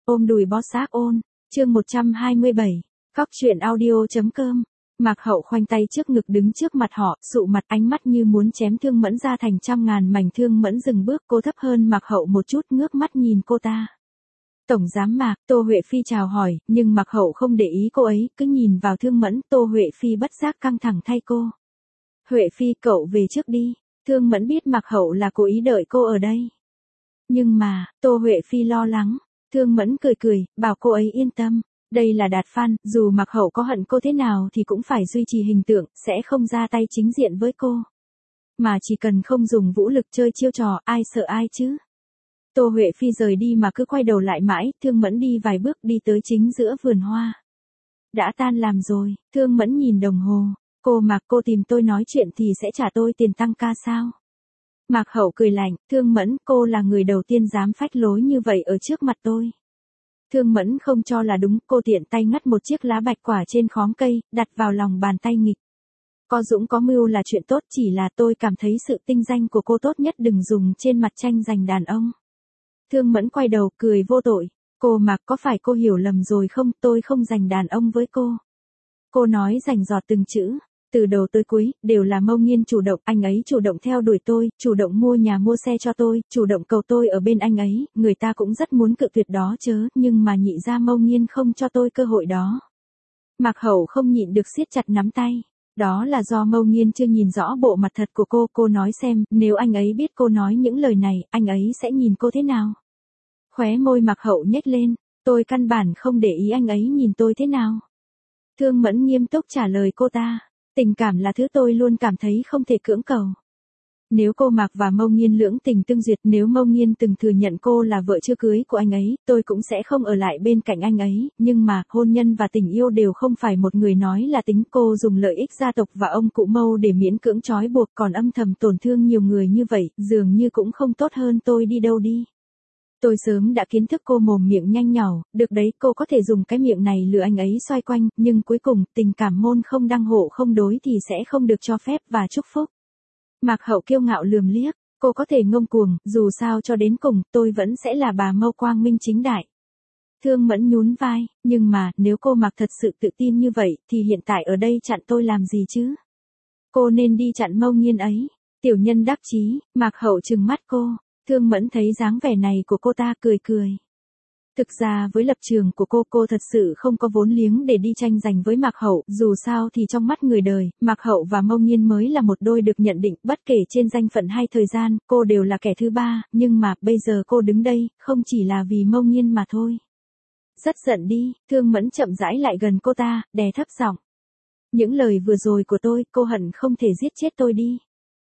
Ôm đùi bó xác ôn, chương 127, Cóc truyện audio.com. Mạc Hậu khoanh tay trước ngực đứng trước mặt họ, sụ mặt, ánh mắt như muốn chém Thương Mẫn ra thành trăm ngàn mảnh. Thương Mẫn dừng bước, cô thấp hơn Mạc Hậu một chút, ngước mắt nhìn cô ta. Tổng giám Mạc, Tô Huệ Phi chào hỏi, nhưng Mạc Hậu không để ý cô ấy, cứ nhìn vào Thương Mẫn. Tô Huệ Phi bất giác căng thẳng thay cô. Huệ Phi, cậu về trước đi. Thương Mẫn biết Mạc Hậu là cố ý đợi cô ở đây. Nhưng mà, Tô Huệ Phi lo lắng. Thương Mẫn cười cười, bảo cô ấy yên tâm. Đây là Đạt Phan, dù Mạc Hậu có hận cô thế nào thì cũng phải duy trì hình tượng, sẽ không ra tay chính diện với cô. Mà chỉ cần không dùng vũ lực chơi chiêu trò, ai sợ ai chứ. Tô Huệ Phi rời đi mà cứ quay đầu lại mãi. Thương Mẫn đi vài bước đi tới chính giữa vườn hoa. Đã tan làm rồi. Thương Mẫn nhìn đồng hồ. Cô Mạc, cô tìm tôi nói chuyện thì sẽ trả tôi tiền tăng ca sao? Mạc Hậu cười lạnh, Thương Mẫn, cô là người đầu tiên dám phách lối như vậy ở trước mặt tôi. Thương Mẫn không cho là đúng, cô tiện tay ngắt một chiếc lá bạch quả trên khóm cây, đặt vào lòng bàn tay nghịch. Có dũng có mưu là chuyện tốt, chỉ là tôi cảm thấy sự tinh danh của cô tốt nhất đừng dùng trên mặt tranh giành đàn ông. Thương Mẫn quay đầu, cười vô tội. Cô Mạc, có phải cô hiểu lầm rồi không, tôi không giành đàn ông với cô. Cô nói rành rọt từng chữ. Từ đầu tới cuối, đều là Mâu Nghiên chủ động, anh ấy chủ động theo đuổi tôi, chủ động mua nhà mua xe cho tôi, chủ động cầu tôi ở bên anh ấy, người ta cũng rất muốn cự tuyệt đó chớ, nhưng mà nhị gia Mâu Nghiên không cho tôi cơ hội đó. Mạc Hậu không nhịn được siết chặt nắm tay. Đó là do Mâu Nghiên chưa nhìn rõ bộ mặt thật của cô nói xem, nếu anh ấy biết cô nói những lời này, anh ấy sẽ nhìn cô thế nào? Khóe môi Mạc Hậu nhếch lên, tôi căn bản không để ý anh ấy nhìn tôi thế nào. Thương Mẫn nghiêm túc trả lời cô ta. Tình cảm là thứ tôi luôn cảm thấy không thể cưỡng cầu. Nếu cô Mạc và Mâu Nghiên lưỡng tình tương duyệt, nếu Mâu Nghiên từng thừa nhận cô là vợ chưa cưới của anh ấy, tôi cũng sẽ không ở lại bên cạnh anh ấy, nhưng mà, hôn nhân và tình yêu đều không phải một người nói là tính. Cô dùng lợi ích gia tộc và ông cụ Mâu để miễn cưỡng trói buộc, còn âm thầm tổn thương nhiều người như vậy, dường như cũng không tốt hơn tôi đi đâu đi. Tôi sớm đã kiến thức cô mồm miệng nhanh nhảu, được đấy, cô có thể dùng cái miệng này lừa anh ấy xoay quanh, nhưng cuối cùng, tình cảm môn không đăng hộ không đối thì sẽ không được cho phép và chúc phúc. Mạc Hậu kiêu ngạo lườm liếc, cô có thể ngông cuồng, dù sao cho đến cùng, tôi vẫn sẽ là bà Mâu quang minh chính đại. Thương Mẫn nhún vai, nhưng mà, nếu cô Mạc thật sự tự tin như vậy, thì hiện tại ở đây chặn tôi làm gì chứ? Cô nên đi chặn Mâu Nghiên ấy. Tiểu nhân đắc chí, Mạc Hậu trừng mắt cô. Thương Mẫn thấy dáng vẻ này của cô ta cười cười. Thực ra với lập trường của cô thật sự không có vốn liếng để đi tranh giành với Mạc Hậu, dù sao thì trong mắt người đời, Mạc Hậu và Mâu Nghiên mới là một đôi được nhận định, bất kể trên danh phận hay thời gian, cô đều là kẻ thứ ba, nhưng mà, bây giờ cô đứng đây, không chỉ là vì Mâu Nghiên mà thôi. Rất giận đi, Thương Mẫn chậm rãi lại gần cô ta, đè thấp giọng. Những lời vừa rồi của tôi, cô hận không thể giết chết tôi đi.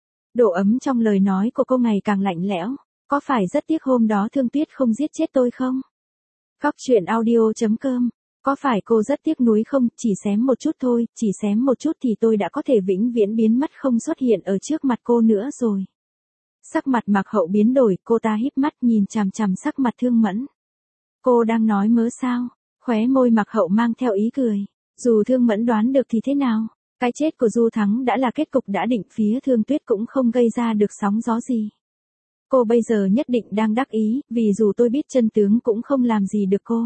Độ ấm trong lời nói của cô ngày càng lạnh lẽo. Có phải rất tiếc hôm đó Thương Tuyết không giết chết tôi không? Cóc truyện audio.com. Có phải cô rất tiếc nuối không? Chỉ xém một chút thôi, chỉ xém một chút thì tôi đã có thể vĩnh viễn biến mất không xuất hiện ở trước mặt cô nữa rồi. Sắc mặt Mạc Hậu biến đổi, cô ta híp mắt nhìn chằm chằm sắc mặt Thương Mẫn. Cô đang nói mớ sao? Khóe môi Mạc Hậu mang theo ý cười. Dù Thương Mẫn đoán được thì thế nào? Cái chết của Du Thắng đã là kết cục đã định, phía Thương Tuyết cũng không gây ra được sóng gió gì. Cô bây giờ nhất định đang đắc ý, vì dù tôi biết chân tướng cũng không làm gì được cô.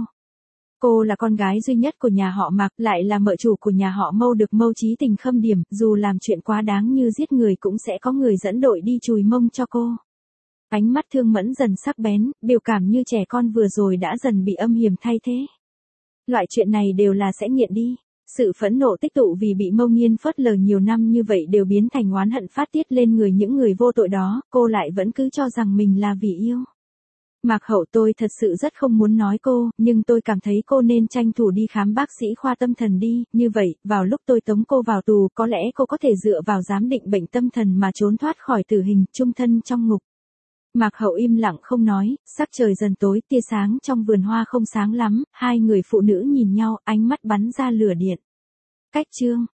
Cô là con gái duy nhất của nhà họ Mạc, lại là mợ chủ của nhà họ Mâu, được Mâu chí tình khâm điểm, dù làm chuyện quá đáng như giết người cũng sẽ có người dẫn đội đi chùi mông cho cô. Ánh mắt Thương Mẫn dần sắc bén, biểu cảm như trẻ con vừa rồi đã dần bị âm hiểm thay thế. Loại chuyện này đều là sẽ nghiện đi. Sự phẫn nộ tích tụ vì bị Mâu Nghiên phớt lờ nhiều năm như vậy đều biến thành oán hận phát tiết lên người những người vô tội đó, cô lại vẫn cứ cho rằng mình là vì yêu. Mạc Hậu, tôi thật sự rất không muốn nói cô, nhưng tôi cảm thấy cô nên tranh thủ đi khám bác sĩ khoa tâm thần đi, như vậy, vào lúc tôi tống cô vào tù, có lẽ cô có thể dựa vào giám định bệnh tâm thần mà trốn thoát khỏi tử hình, chung thân trong ngục. Mạc Hậu im lặng không nói, sắc trời dần tối, tia sáng trong vườn hoa không sáng lắm, hai người phụ nữ nhìn nhau, ánh mắt bắn ra lửa điện. Cách chương